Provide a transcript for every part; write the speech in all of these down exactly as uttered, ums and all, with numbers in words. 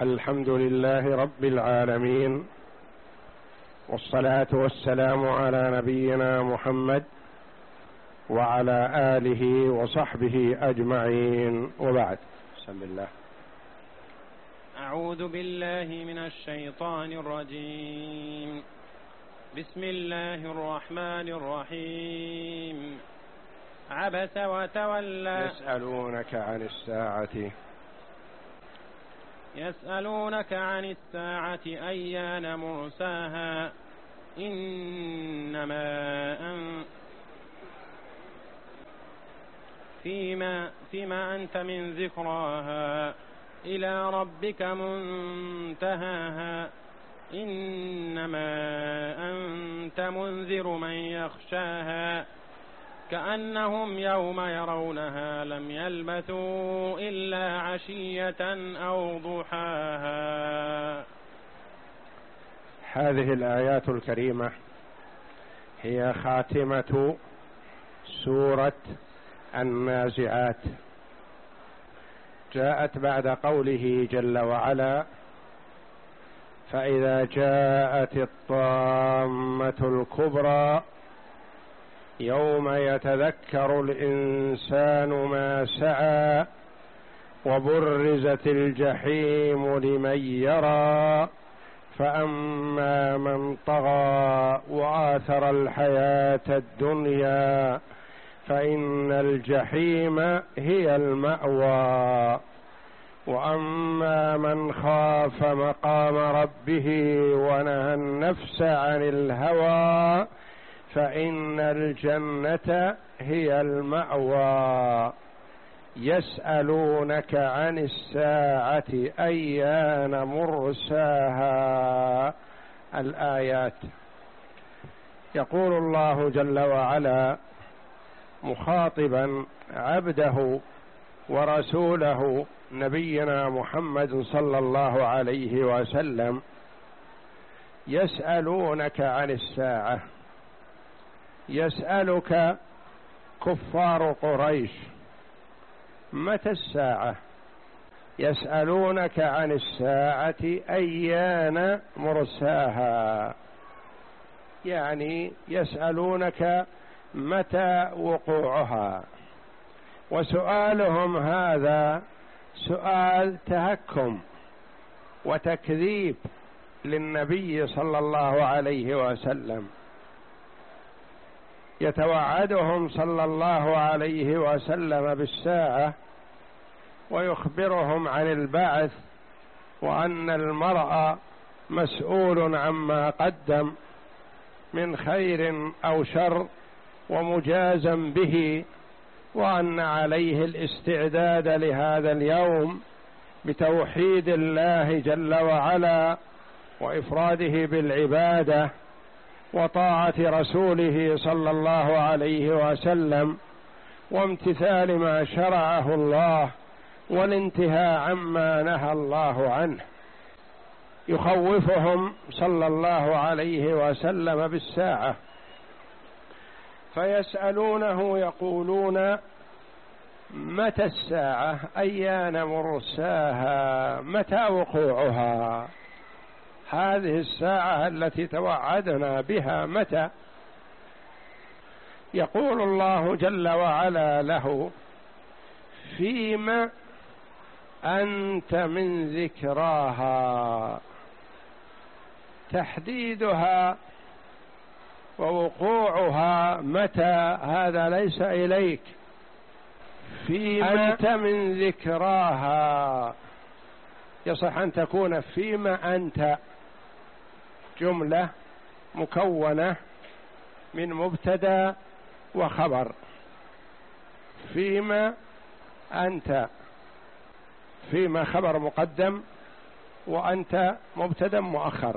الحمد لله رب العالمين، والصلاة والسلام على نبينا محمد وعلى آله وصحبه أجمعين، وبعد. بسم الله. أعوذ بالله من الشيطان الرجيم. بسم الله الرحمن الرحيم. عبس وتولى. يسألونك عن الساعة يسألونك عن الساعة أيان مرساها إنما أن فيما, فيما أنت من ذكراها إلى ربك منتهاها إنما أنت منذر من يخشاها كأنهم يوم يرونها لم يلبثوا إلا عشية أو ضحاها. هذه الآيات الكريمة هي خاتمة سورة النازعات، جاءت بعد قوله جل وعلا: فإذا جاءت الطامة الكبرى يوم يتذكر الإنسان ما سعى وبرزت الجحيم لمن يرى فأما من طغى وآثر الحياة الدنيا فإن الجحيم هي المأوى وأما من خاف مقام ربه ونهى النفس عن الهوى فإن الجنة هي المأوى. يسألونك عن الساعة أيان مرساها. الآيات. يقول الله جل وعلا مخاطبا عبده ورسوله نبينا محمد صلى الله عليه وسلم: يسألونك عن الساعة. يسألك كفار قريش متى الساعة، يسألونك عن الساعة أيان مرساها، يعني يسألونك متى وقوعها. وسؤالهم هذا سؤال تهكم وتكذيب للنبي صلى الله عليه وسلم. يتوعدهم صلى الله عليه وسلم بالساعة ويخبرهم عن البعث وأن المرء مسؤول عما قدم من خير أو شر ومجازا به، وأن عليه الاستعداد لهذا اليوم بتوحيد الله جل وعلا وإفراده بالعبادة وطاعة رسوله صلى الله عليه وسلم وامتثال ما شرعه الله والانتهاء عما نهى الله عنه. يخوفهم صلى الله عليه وسلم بالساعة، فيسألونه يقولون: متى الساعة أيان مرساها، متى وقوعها؟ هذه الساعة التي توعدنا بها متى؟ يقول الله جل وعلا له: فيما أنت من ذكراها. تحديدها ووقوعها متى هذا ليس إليك. فيما أنت من ذكراها، يصح أن تكون فيما أنت جملة مكونة من مبتدأ وخبر. فيما أنت، فيما خبر مقدم وأنت مبتدأ مؤخر.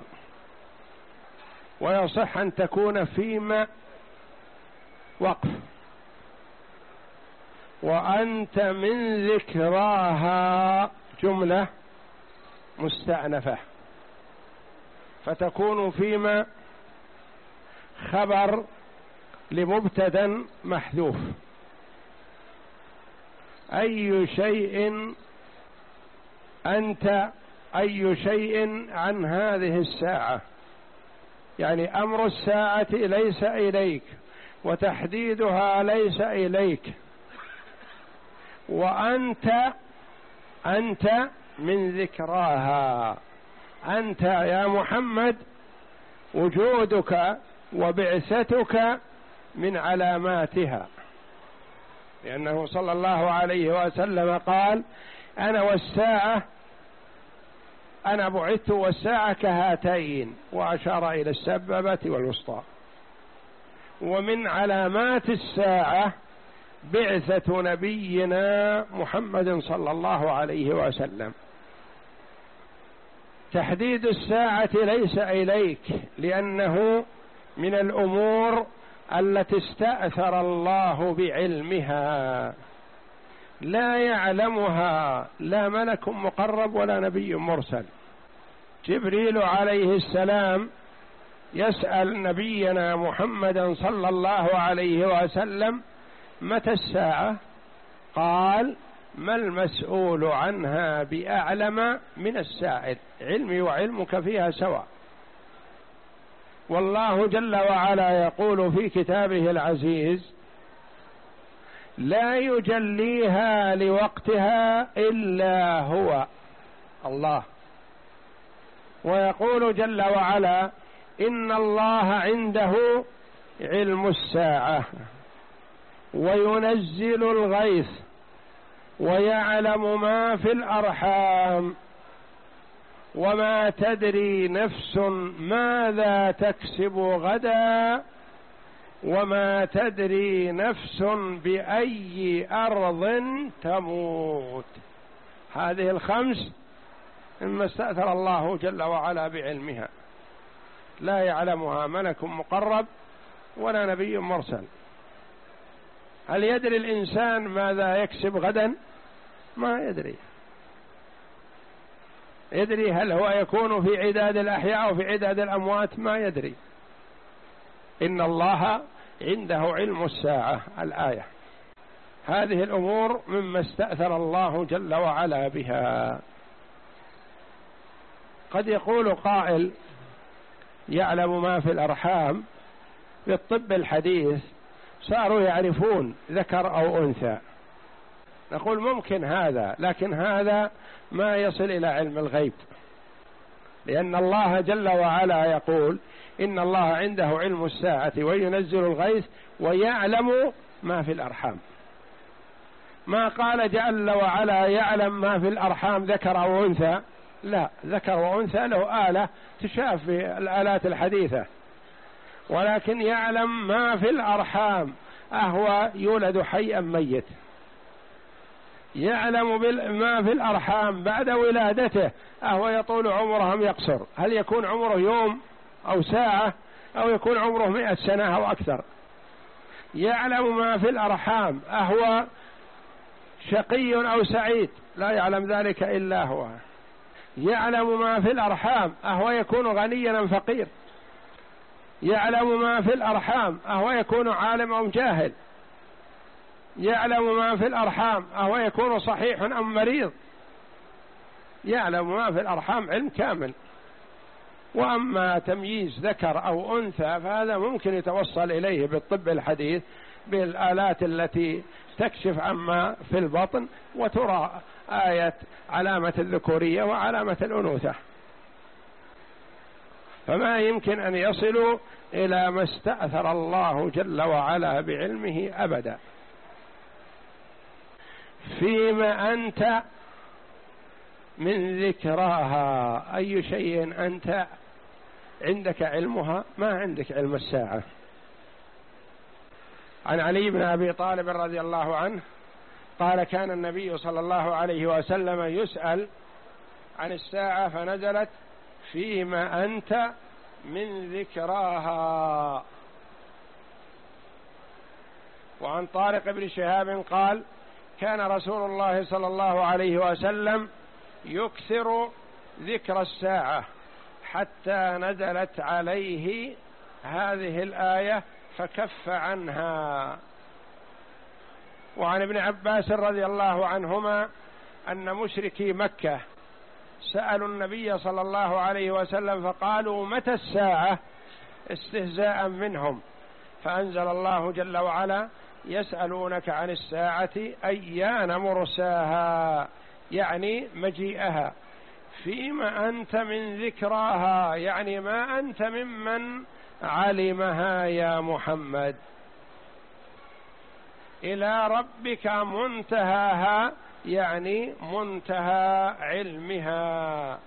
ويصح أن تكون فيما وقف. وأنت من ذكراها جملة مستأنفة، فتكون فيما خبر لمبتدأ محذوف. أي شيء أنت أي شيء عن هذه الساعة، يعني أمر الساعة ليس إليك وتحديدها ليس إليك، وأنت أنت من ذكراها. أنت يا محمد وجودك وبعثتك من علاماتها، لأنه صلى الله عليه وسلم قال: أنا والساعة، أنا بعثت والساعة كهاتين، وأشار إلى السبابة والوسطى. ومن علامات الساعة بعثة نبينا محمد صلى الله عليه وسلم. تحديد الساعة ليس إليك، لأنه من الأمور التي استأثر الله بعلمها، لا يعلمها لا ملك مقرب ولا نبي مرسل. جبريل عليه السلام يسأل نبينا محمدا صلى الله عليه وسلم: متى الساعة؟ قال: ما المسؤول عنها بأعلم من السائل، علمي وعلمك فيها سواء. والله جل وعلا يقول في كتابه العزيز: لا يجليها لوقتها إلا هو الله. ويقول جل وعلا: إن الله عنده علم الساعة وينزل الغيث ويعلم ما في الأرحام وما تدري نفس ماذا تكسب غدا وما تدري نفس بأي أرض تموت. هذه الخمس مما استأثر الله جل وعلا بعلمها، لا يعلمها ملك مقرب ولا نبي مرسل. هل يدري الإنسان ماذا يكسب غدا؟ ما يدري. يدري هل هو يكون في عداد الأحياء أو في عداد الأموات؟ ما يدري. إن الله عنده علم الساعة، الآية. هذه الأمور مما استأثر الله جل وعلا بها. قد يقول قائل: يعلم ما في الأرحام. بالطب الحديث صاروا يعرفون ذكر أو أنثى. نقول ممكن هذا، لكن هذا ما يصل إلى علم الغيب، لأن الله جل وعلا يقول: إن الله عنده علم الساعة وينزل الغيث ويعلم ما في الأرحام. ما قال جل وعلا يعلم ما في الأرحام ذكر أو أنثى، لا، ذكر وأنثى له آلة تشاف في الآلات الحديثة، ولكن يعلم ما في الأرحام، أهو يولد حيا ميت. يعلم ما في الأرحام بعد ولادته، أهو يطول عمره أم يقصر، هل يكون عمره يوم أو ساعة أو يكون عمره مئة سنة أو أكثر. يعلم ما في الأرحام، أهو شقي أو سعيد، لا يعلم ذلك إلا هو. يعلم ما في الأرحام، أهو يكون غنيا أم فقير. يعلم ما في الأرحام، أهو يكون عالم أم جاهل. يعلم ما في الأرحام، أهو يكون صحيح أم مريض. يعلم ما في الأرحام علم كامل. وأما تمييز ذكر أو أنثى فهذا ممكن يتوصل إليه بالطب الحديث، بالآلات التي تكشف عما في البطن وترى آية علامة الذكورية وعلامة الأنوثة، فما يمكن أن يصلوا إلى ما استأثر الله جل وعلا بعلمه أبدا. فيما أنت من ذكراها، أي شيء أنت عندك علمها، ما عندك علم الساعة. عن علي بن أبي طالب رضي الله عنه قال: كان النبي صلى الله عليه وسلم يسأل عن الساعة فنزلت: فيما أنت من ذكراها. وعن طارق بن شهاب قال: كان رسول الله صلى الله عليه وسلم يكثر ذكر الساعة حتى نزلت عليه هذه الآية فكف عنها. وعن ابن عباس رضي الله عنهما أن مشركي مكة سألوا النبي صلى الله عليه وسلم فقالوا متى الساعة استهزاء منهم، فأنزل الله جل وعلا يسألونك عن الساعة أيان مرساها، يعني مجيئها، فيما أنت من ذكراها، يعني ما أنت ممن علمها يا محمد. إلى ربك منتهاها، يعني منتهى علمها.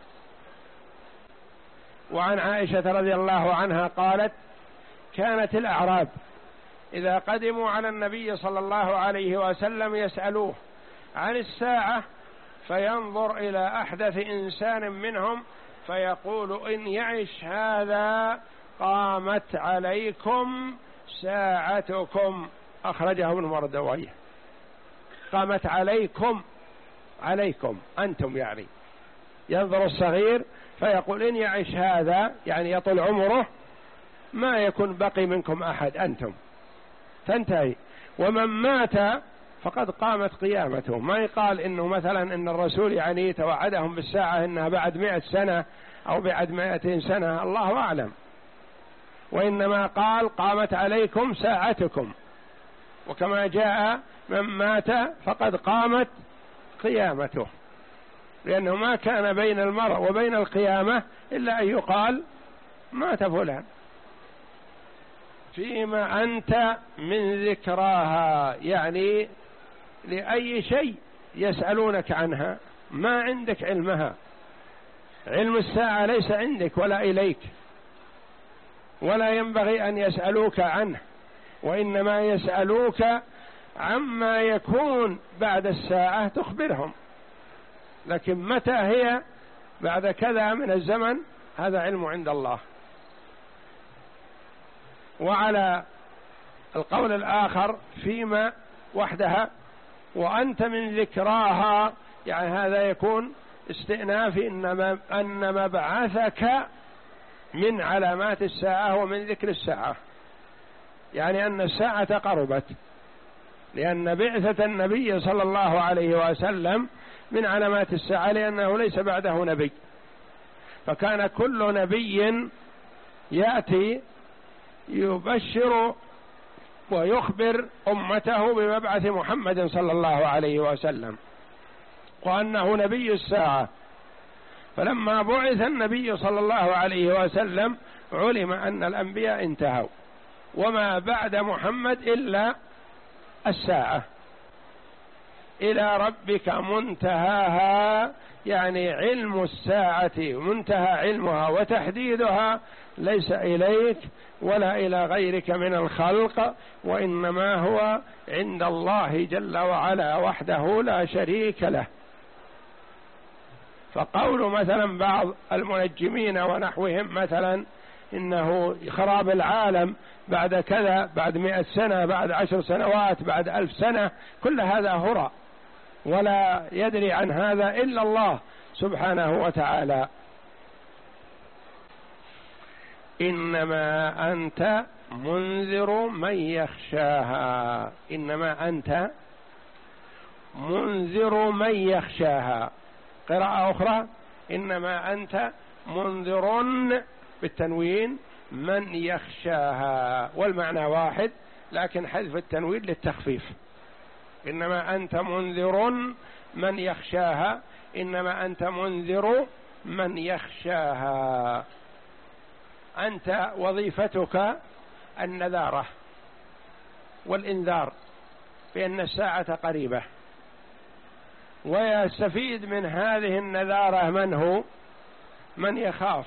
وعن عائشة رضي الله عنها قالت: كانت الأعراب إذا قدموا على النبي صلى الله عليه وسلم يسألوه عن الساعة، فينظر إلى أحدث إنسان منهم فيقول: إن يعش هذا قامت عليكم ساعتكم. أخرجه ابن مردويه. قامت عليكم، عليكم أنتم، يعني ينظر الصغير فيقول: إن يعش هذا، يعني يطول عمره، ما يكون بقي منكم أحد، أنتم تنتهي. ومن مات فقد قامت قيامته. ما يقال إنه مثلا إن الرسول يعني توعدهم بالساعة إنها بعد مئة سنة أو بعد مئتين سنة، الله أعلم، وإنما قال: قامت عليكم ساعتكم. وكما جاء: من مات فقد قامت قيامته، لأنه ما كان بين المرء وبين القيامة إلا أن يقال: مات فلان. فيما أنت من ذكراها، يعني لأي شيء يسألونك عنها ما عندك علمها. علم الساعة ليس عندك ولا إليك، ولا ينبغي أن يسألوك عنه، وإنما يسألوك عما يكون بعد الساعة تخبرهم، لكن متى هي بعد كذا من الزمن هذا علم عند الله. وعلى القول الآخر فيما وحدها، وأنت من ذكراها، يعني هذا يكون استئناف، إنما أن مبعثك من علامات الساعة ومن ذكر الساعة، يعني أن الساعة قربت، لأن بعثة النبي صلى الله عليه وسلم من علامات الساعة، لأنه ليس بعده نبي، فكان كل نبي يأتي يبشر ويخبر أمته بمبعث محمد صلى الله عليه وسلم وأنه نبي الساعة. فلما بعث النبي صلى الله عليه وسلم علم أن الأنبياء انتهوا، وما بعد محمد إلا الساعة. إلى ربك منتهاها، يعني علم الساعة منتهى علمها وتحديدها ليس إليك ولا إلى غيرك من الخلق، وإنما هو عند الله جل وعلا وحده لا شريك له. فقول مثلا بعض المنجمين ونحوهم مثلا إنه خراب العالم بعد كذا، بعد مئة سنة، بعد عشر سنوات، بعد ألف سنة، كل هذا هراء، ولا يدري عن هذا إلا الله سبحانه وتعالى. إنما أنت منذر من يخشاها، إنما أنت منذر من يخشاها. قراءة أخرى: إنما أنت منذر بالتنوين من يخشاها، والمعنى واحد لكن حذف التنوين للتخفيف. إنما أنت منذر من يخشاها، إنما أنت منذر من يخشاها. أنت وظيفتك النذارة والإنذار بأن الساعة قريبة، ويستفيد من هذه النذارة من هو؟ من يخاف،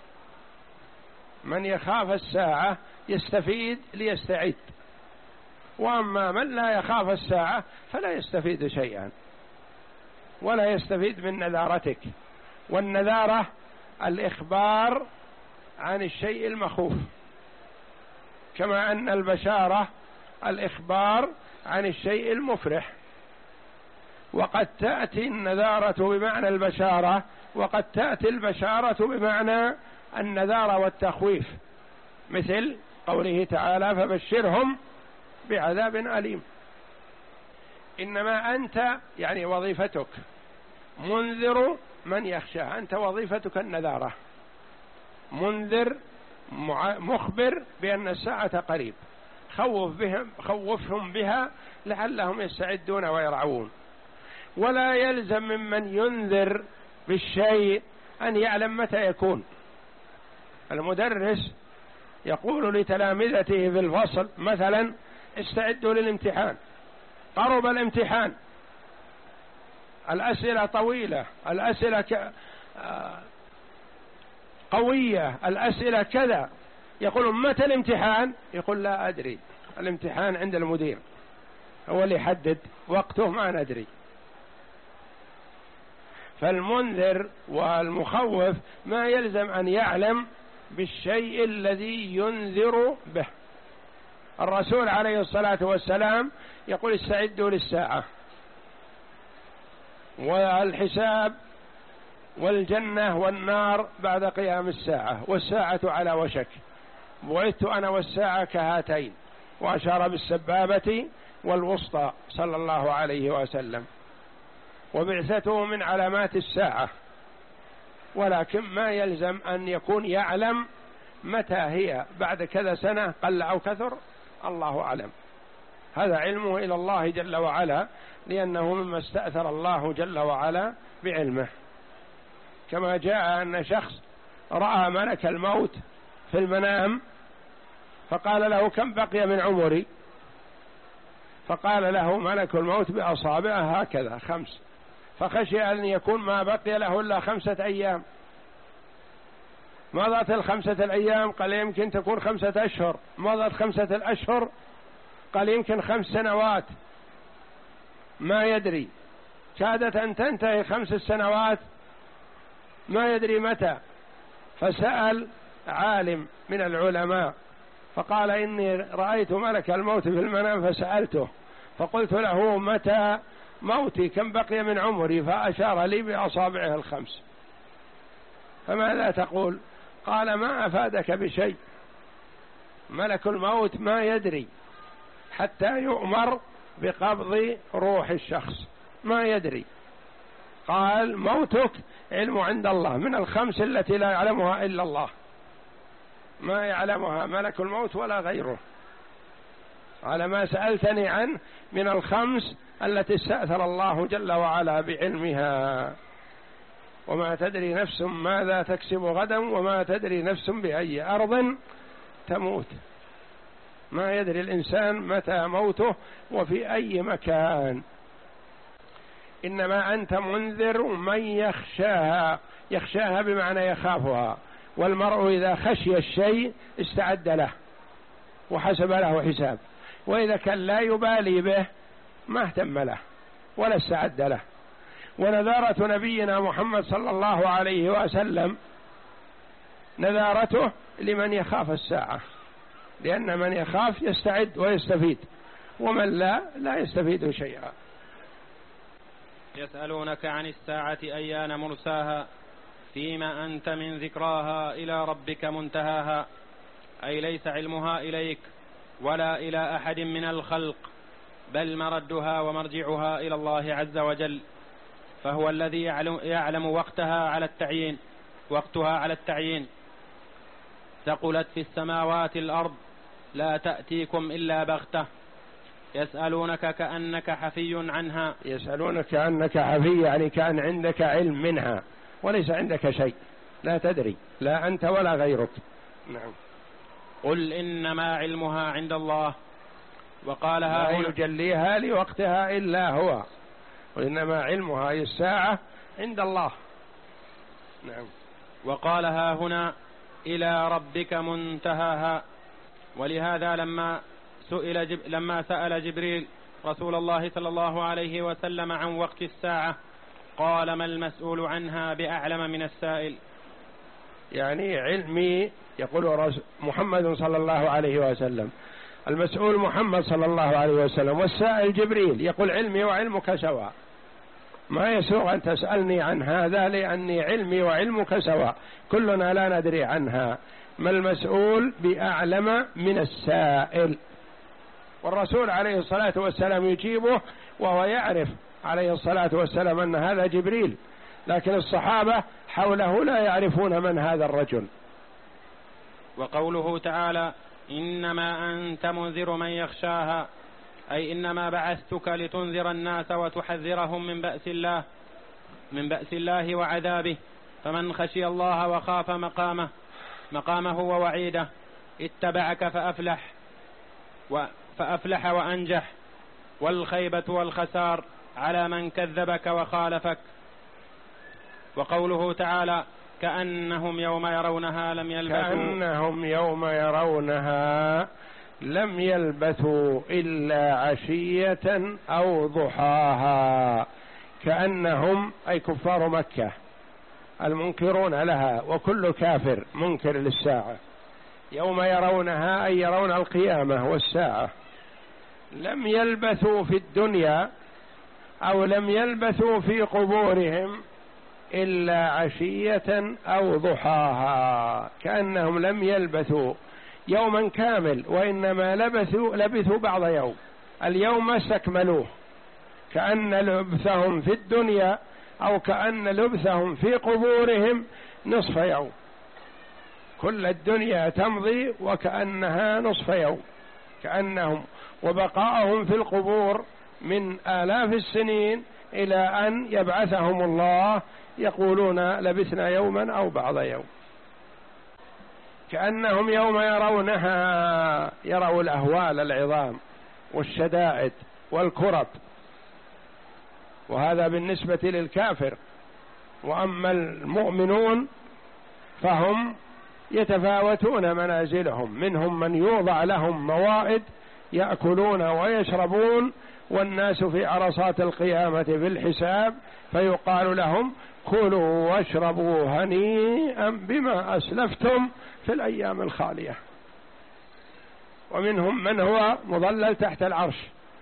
من يخاف الساعة يستفيد ليستعد، وأما من لا يخاف الساعة فلا يستفيد شيئا ولا يستفيد من نذارتك. والنذارة الإخبار عن الشيء المخوف، كما أن البشارة الإخبار عن الشيء المفرح. وقد تأتي النذارة بمعنى البشارة، وقد تأتي البشارة بمعنى النذارة والتخويف، مثل قوله تعالى: فبشرهم بعذاب أليم. إنما أنت يعني وظيفتك منذر من يخشاه. أنت وظيفتك النذارة، منذر مخبر بأن الساعة قريب، خوف بهم خوفهم بها لعلهم يستعدون ويرعون. ولا يلزم ممن ينذر بالشيء أن يعلم متى يكون. المدرس يقول لتلامذته في الفصل مثلا استعدوا للامتحان، قرب الامتحان، الأسئلة طويلة، الأسئلة ك... قوية، الأسئلة كذا. يقول متى الامتحان؟ يقول لا أدري، الامتحان عند المدير هو اللي يحدد وقته، ما ندري. فالمنذر والمخوف ما يلزم أن يعلم بالشيء الذي ينذر به. الرسول عليه الصلاة والسلام يقول استعدوا للساعة والحساب والجنة والنار بعد قيام الساعة، والساعة على وشك، بعثت أنا والساعة كهاتين، وأشار بالسبابة والوسطى صلى الله عليه وسلم، وبعثته من علامات الساعة. ولكن ما يلزم أن يكون يعلم متى هي، بعد كذا سنة قل أو كثر، الله أعلم. هذا علمه إلى الله جل وعلا، لأنه مما استأثر الله جل وعلا بعلمه. كما جاء أن شخص رأى ملك الموت في المنام فقال له كم بقي من عمري؟ فقال له ملك الموت بأصابعه هكذا خمس، فخشي أن يكون ما بقي له إلا خمسة أيام. مضت الخمسة الأيام؟ قال يمكن تكون خمسة أشهر. مضت خمسة الأشهر؟ قال يمكن خمس سنوات، ما يدري. كادت أن تنتهي خمس سنوات، ما يدري متى. فسأل عالم من العلماء فقال إني رأيت ملك الموت في المنام فسألته فقلت له متى موتي، كم بقي من عمري؟ فأشار لي بأصابعه الخمس. فماذا تقول؟ قال ما أفادك بشيء، ملك الموت ما يدري حتى يؤمر بقبض روح الشخص، ما يدري. قال موتك علم عند الله، من الخمس التي لا يعلمها إلا الله، ما يعلمها ملك الموت ولا غيره، على ما سألتني عنه من الخمس التي استأثر الله جل وعلا بعلمها. وما تدري نفس ماذا تكسب غدا وما تدري نفس بأي أرض تموت. ما يدري الإنسان متى موته وفي أي مكان. إنما أنت منذر من يخشاها، يخشاها بمعنى يخافها. والمرء إذا خشي الشيء استعد له وحسب له حساب، وإذا كان لا يبالي به ما اهتم له ولا استعد له. ونذارة نبينا محمد صلى الله عليه وسلم نذارته لمن يخاف الساعة، لأن من يخاف يستعد ويستفيد، ومن لا لا يستفيد شيئا. يسألونك عن الساعة أيان مرساها فيما أنت من ذكراها إلى ربك منتهاها، أي ليس علمها إليك ولا إلى أحد من الخلق، بل مردها ومرجعها إلى الله عز وجل، فهو الذي يعلم, يعلم وقتها على التعيين وقتها على التعيين. ثقلت في السماوات الأرض لا تأتيكم إلا بغتة، يسألونك كأنك حفي عنها. يسألونك كأنك حفي، يعني كأن عندك علم منها وليس عندك شيء، لا تدري، لا أنت ولا غيرك. نعم. قل إنما علمها عند الله، وقالها لا يجليها لوقتها إلا هو، وإنما علمها أي الساعة عند الله. نعم. وقالها هنا إلى ربك منتهاها. ولهذا لما سئل جب لما سأل جبريل رسول الله صلى الله عليه وسلم عن وقت الساعة قال ما المسؤول عنها بأعلم من السائل. يعني علمي، يقول محمد صلى الله عليه وسلم، المسؤول محمد صلى الله عليه وسلم، والسائل جبريل، يقول علمي وعلمك سواء، ما يسوغ أن تسألني عن هذا لأني علمي وعلمك سواء، كلنا لا ندري عنها، ما المسؤول بأعلم من السائل. والرسول عليه الصلاة والسلام يجيبه وهو يعرف عليه الصلاة والسلام أن هذا جبريل لكن الصحابة حوله لا يعرفون من هذا الرجل. وقوله تعالى إنما أنت منذر من يخشاها، أي إنما بعثتك لتنذر الناس وتحذرهم من بأس الله من بأس الله وعذابه، فمن خشي الله وخاف مقامه مقامه ووعيده اتبعك فأفلح فأفلح وأنجح، والخيبة والخسار على من كذبك وخالفك. وقوله تعالى كأنهم يوم يرونها لم يلبثوا كأنهم يوم يرونها لم يلبثوا إلا عشية أو ضحاها. كأنهم أي كفار مكة المنكرون لها، وكل كافر منكر للساعة. يوم يرونها أي يرون القيامة والساعة. لم يلبثوا في الدنيا أو لم يلبثوا في قبورهم إلا عشية أو ضحاها. كأنهم لم يلبثوا يوما كامل، وإنما لبثوا لبثوا بعض يوم، اليوم استكملوه. كأن لبثهم في الدنيا أو كأن لبثهم في قبورهم نصف يوم، كل الدنيا تمضي وكأنها نصف يوم، كأنهم وبقاءهم في القبور من آلاف السنين إلى أن يبعثهم الله يقولون لبثنا يوما أو بعض يوم. كأنهم يوم يرونها يروا الأهوال العظام والشدائد والكرب، وهذا بالنسبة للكافر. وأما المؤمنون فهم يتفاوتون منازلهم، منهم من يوضع لهم موائد يأكلون ويشربون، والناس في عرصات القيامة في الحساب فيقال لهم كلوا واشربوا هنيئا بما أسلفتم في الأيام الخالية. ومنهم من هو مظلل تحت العرش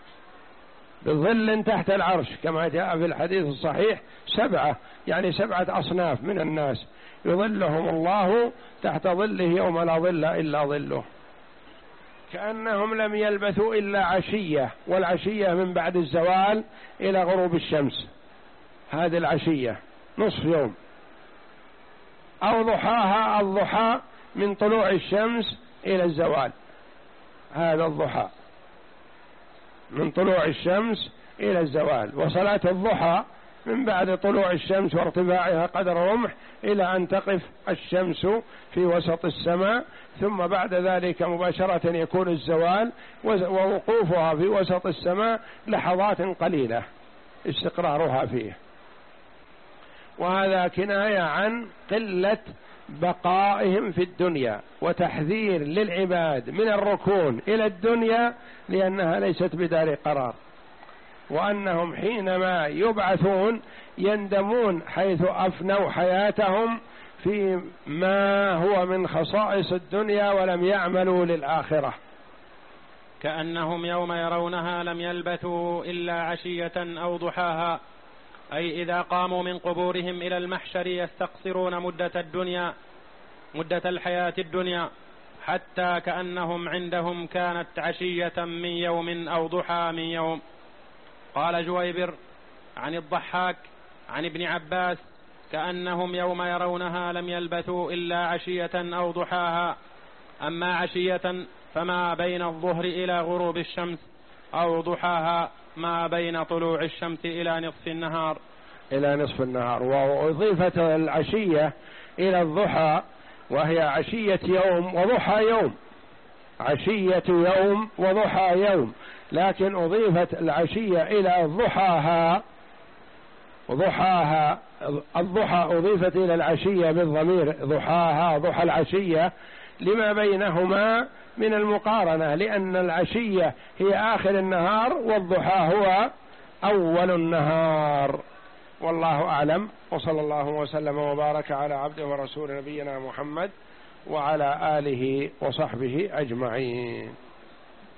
بظل تحت العرش، كما جاء في الحديث الصحيح سبعة، يعني سبعة أصناف من الناس يظلهم الله تحت ظله يوم لا ظل إلا ظله. كأنهم لم يلبثوا إلا عشية، والعشية من بعد الزوال إلى غروب الشمس، هذه العشية نصف يوم. أو ضحاها، الضحى من طلوع الشمس إلى الزوال، هذا الضحى من طلوع الشمس إلى الزوال. وصلاة الضحى من بعد طلوع الشمس وارتفاعها قدر رمح إلى أن تقف الشمس في وسط السماء، ثم بعد ذلك مباشرة يكون الزوال، ووقوفها في وسط السماء لحظات قليلة استقرارها فيه. وهذا كناية عن قلة بقائهم في الدنيا، وتحذير للعباد من الركون إلى الدنيا لأنها ليست بدار قرار، وأنهم حينما يبعثون يندمون حيث أفنوا حياتهم في ما هو من خصائص الدنيا ولم يعملوا للآخرة. كأنهم يوم يرونها لم يلبثوا إلا عشية أو ضحاها، أي إذا قاموا من قبورهم إلى المحشر يستقصرون مدة الدنيا مدة الحياة الدنيا، حتى كأنهم عندهم كانت عشية من يوم أو ضحى من يوم. قال جويبر عن الضحاك عن ابن عباس كأنهم يوم يرونها لم يلبثوا إلا عشية أو ضحاها. أما عشية فما بين الظهر إلى غروب الشمس، أو ضحاها ما بين طلوع الشمس إلى نصف النهار إلى نصف النهار. وأضيفت العشية إلى الضحى، وهي عشية يوم وضحى يوم، عشية يوم وضحى يوم، لكن أضيفت العشية إلى ضحاها. ضحاها الضحى أضيفت إلى العشية بالضمير ضحاها ضحى العشية لما بينهما من المقارنة، لأن العشية هي آخر النهار والضحى هو أول النهار. والله أعلم، وصلى الله وسلم وبارك على عبده ورسول نبينا محمد وعلى آله وصحبه أجمعين.